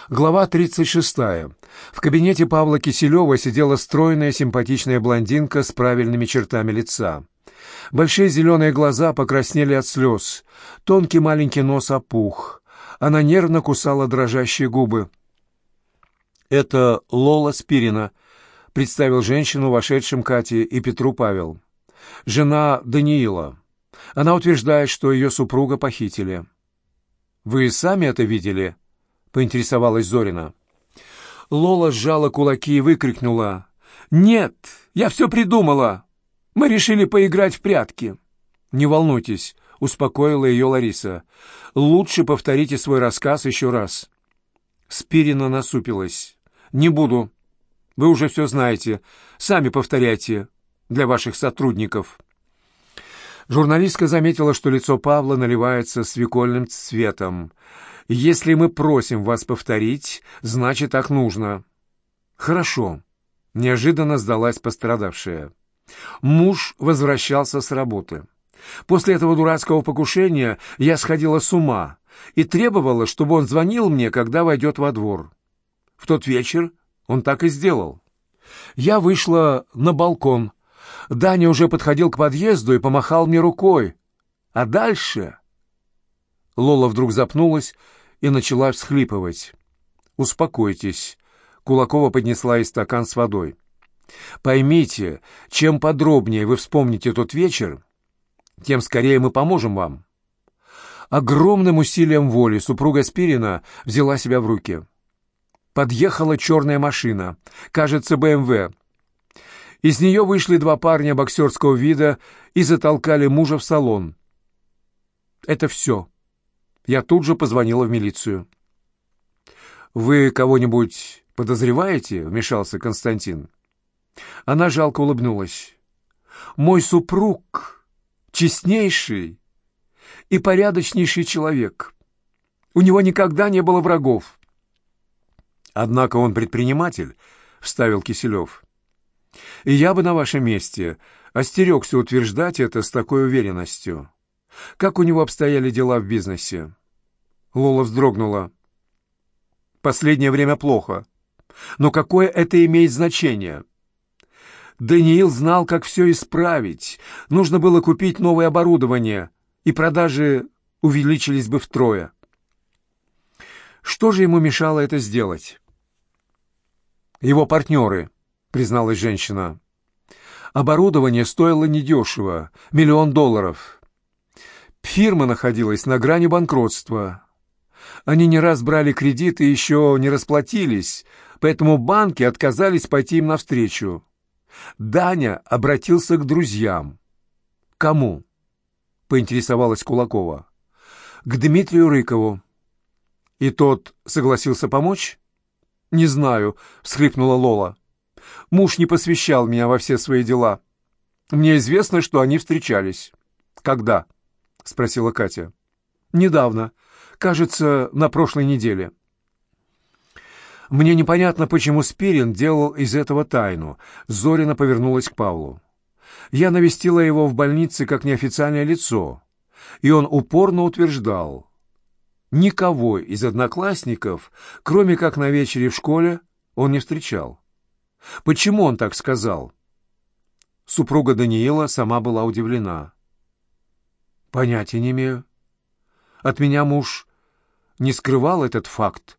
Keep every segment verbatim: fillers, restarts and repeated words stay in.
Глава тридцать шестая. В кабинете Павла Киселева сидела стройная симпатичная блондинка с правильными чертами лица. Большие зеленые глаза покраснели от слез, тонкий маленький нос опух. Она нервно кусала дрожащие губы. «Это Лола Спирина», — представил женщину вошедшим Кате и Петру Павел. «Жена Даниила. Она утверждает, что ее супруга похитили». «Вы сами это видели?» — поинтересовалась Зорина. Лола сжала кулаки и выкрикнула: «Нет, я все придумала! Мы решили поиграть в прятки!» «Не волнуйтесь», — успокоила ее Лариса. «Лучше повторите свой рассказ еще раз». Спирина насупилась. «Не буду. Вы уже все знаете. Сами повторяйте для ваших сотрудников». Журналистка заметила, что лицо Павла наливается свекольным цветом. «Если мы просим вас повторить, значит, так нужно». «Хорошо», — неожиданно сдалась пострадавшая. Муж возвращался с работы. После этого дурацкого покушения я сходила с ума и требовала, чтобы он звонил мне, когда войдет во двор. В тот вечер он так и сделал. Я вышла на балкон. Даня уже подходил к подъезду и помахал мне рукой. А дальше... Лола вдруг запнулась и начала всхлипывать. «Успокойтесь», — Кулакова поднесла ей стакан с водой. «Поймите, чем подробнее вы вспомните тот вечер, тем скорее мы поможем вам». Огромным усилием воли супруга Спирина взяла себя в руки. Подъехала черная машина, кажется, бэ эм вэ. Из нее вышли два парня боксерского вида и затолкали мужа в салон. Это все. Я тут же позвонила в милицию. «Вы кого-нибудь подозреваете?» — вмешался Константин. Она жалко улыбнулась. «Мой супруг — честнейший и порядочнейший человек. У него никогда не было врагов». «Однако он предприниматель», — вставил Киселев. «И я бы на вашем месте остерегся утверждать это с такой уверенностью. Как у него обстояли дела в бизнесе?» Лола вздрогнула. «Последнее время плохо. Но какое это имеет значение? Даниил знал, как все исправить. Нужно было купить новое оборудование, и продажи увеличились бы втрое. Что же ему мешало это сделать?» «Его партнеры», — призналась женщина. «Оборудование стоило недешево, миллион долларов. Фирма находилась на грани банкротства. Они не раз брали кредиты и еще не расплатились, поэтому банки отказались пойти им навстречу. Даня обратился к друзьям». «Кому?» — поинтересовалась Кулакова. «К Дмитрию Рыкову». «И тот согласился помочь?» «Не знаю», — всхлипнула Лола. «Муж не посвящал меня во все свои дела. Мне известно, что они встречались». «Когда?» — спросила Катя. «Недавно. Кажется, на прошлой неделе». «Мне непонятно, почему Спирин делал из этого тайну». Зорина повернулась к Павлу. «Я навестила его в больнице как неофициальное лицо, и он упорно утверждал: никого из одноклассников, кроме как на вечере в школе, он не встречал. Почему он так сказал?» Супруга Даниила сама была удивлена. «Понятия не имею. От меня муж не скрывал этот факт.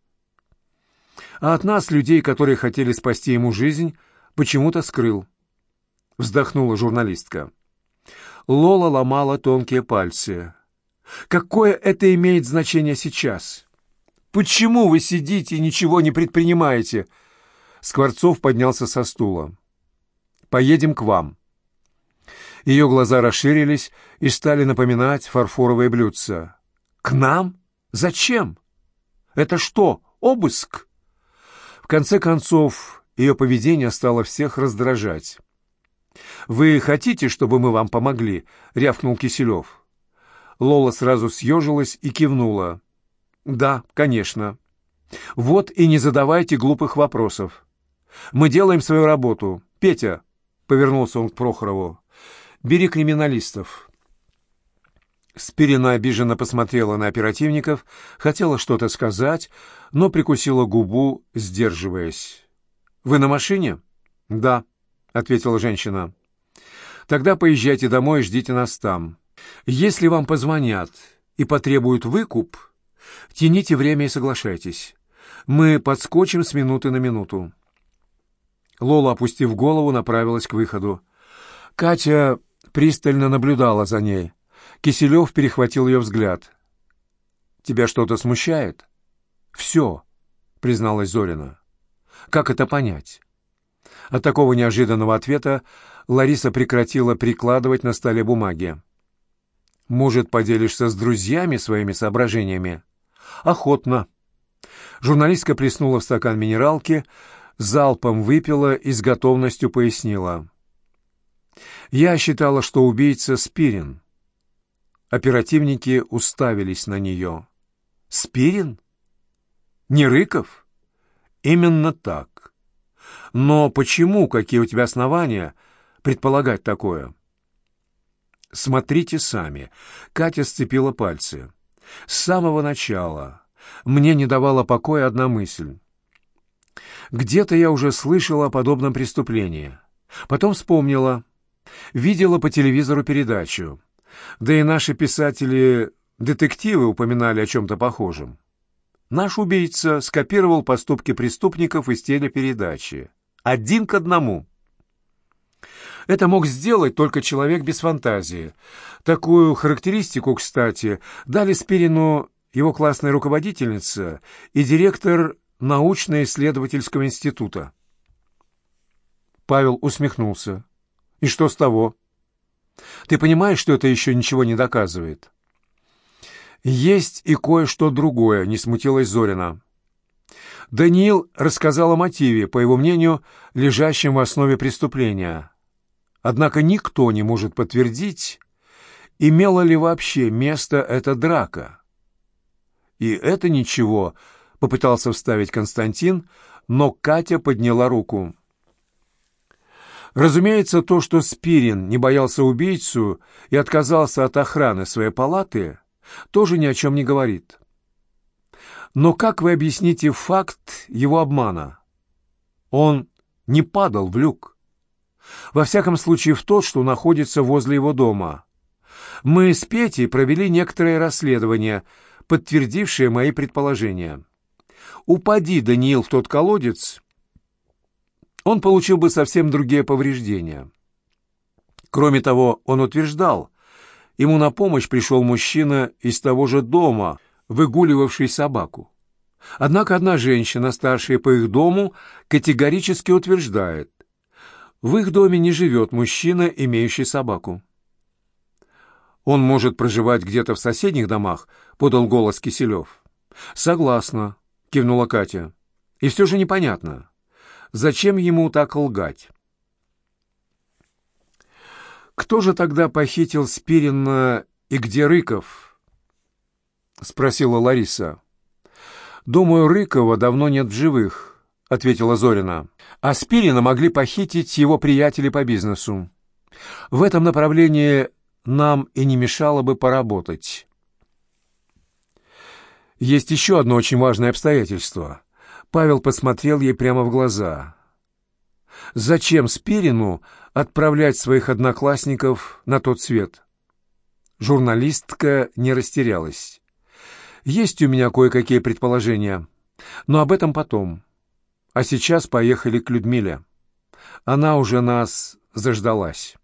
А от нас, людей, которые хотели спасти ему жизнь, почему-то скрыл». Вздохнула журналистка. Лола ломала тонкие пальцы. «Какое это имеет значение сейчас? Почему вы сидите и ничего не предпринимаете?» Скворцов поднялся со стула. «Поедем к вам». Ее глаза расширились и стали напоминать фарфоровые блюдца. «К нам? Зачем? Это что, обыск?» В конце концов, ее поведение стало всех раздражать. «Вы хотите, чтобы мы вам помогли?» — рявкнул Киселев. Лола сразу съежилась и кивнула. «Да, конечно. Вот и не задавайте глупых вопросов. Мы делаем свою работу. Петя», — повернулся он к Прохорову, — «бери криминалистов». Спирина обиженно посмотрела на оперативников, хотела что-то сказать, но прикусила губу, сдерживаясь. «Вы на машине?» «Да», — ответила женщина. «Тогда поезжайте домой и ждите нас там. Если вам позвонят и потребуют выкуп, тяните время и соглашайтесь. Мы подскочим с минуты на минуту». Лола, опустив голову, направилась к выходу. Катя пристально наблюдала за ней. Киселев перехватил ее взгляд. «Тебя что-то смущает?» «Все», — призналась Зорина. «Как это понять?» От такого неожиданного ответа Лариса прекратила прикладывать на столе бумаги. «Может, поделишься с друзьями своими соображениями?» «Охотно». Журналистка плеснула в стакан минералки, залпом выпила и с готовностью пояснила. «Я считала, что убийца Спирин». Оперативники уставились на нее. «Спирин? Не Рыков?» «Именно так. Но почему, какие у тебя основания предполагать такое?» «Смотрите сами». Катя сцепила пальцы. «С самого начала мне не давала покоя одна мысль. Где-то я уже слышала о подобном преступлении. Потом вспомнила. Видела по телевизору передачу. Да и наши писатели-детективы упоминали о чем-то похожем. Наш убийца скопировал поступки преступников из телепередачи. Один к одному. Это мог сделать только человек без фантазии. Такую характеристику, кстати, дали Спирину его классная руководительница и директор научно-исследовательского института. Павел усмехнулся. «И что с того? Ты понимаешь, что это еще ничего не доказывает?» «Есть и кое-что другое», — не смутилась Зорина. Даниил рассказал о мотиве, по его мнению, лежащем в основе преступления. Однако никто не может подтвердить, имела ли вообще место эта драка. «И это ничего», — попытался вставить Константин, но Катя подняла руку. Разумеется, то, что Спирин не боялся убийцу и отказался от охраны своей палаты, тоже ни о чем не говорит. Но как вы объясните факт его обмана? Он не падал в люк. Во всяком случае, в тот, что находится возле его дома. Мы с Петей провели некоторое расследование, подтвердившее мои предположения. Упади Даниил в тот колодец, он получил бы совсем другие повреждения. Кроме того, он утверждал, ему на помощь пришел мужчина из того же дома, выгуливавший собаку. Однако одна женщина, старшая по их дому, категорически утверждает, в их доме не живет мужчина, имеющий собаку. «Он может проживать где-то в соседних домах», — подал голос Киселев. «Согласна», — кивнула Катя. «И все же непонятно, зачем ему так лгать?» «Кто же тогда похитил Спирина и где Рыков?» — спросила Лариса. «Думаю, Рыкова давно нет в живых», — ответила Зорина. «А Спирина могли похитить его приятели по бизнесу. В этом направлении нам и не мешало бы поработать». Есть еще одно очень важное обстоятельство. Павел посмотрел ей прямо в глаза. Зачем Спирину отправлять своих одноклассников на тот свет? Журналистка не растерялась. Есть у меня кое-какие предположения, но об этом потом. А сейчас поехали к Людмиле. Она уже нас заждалась.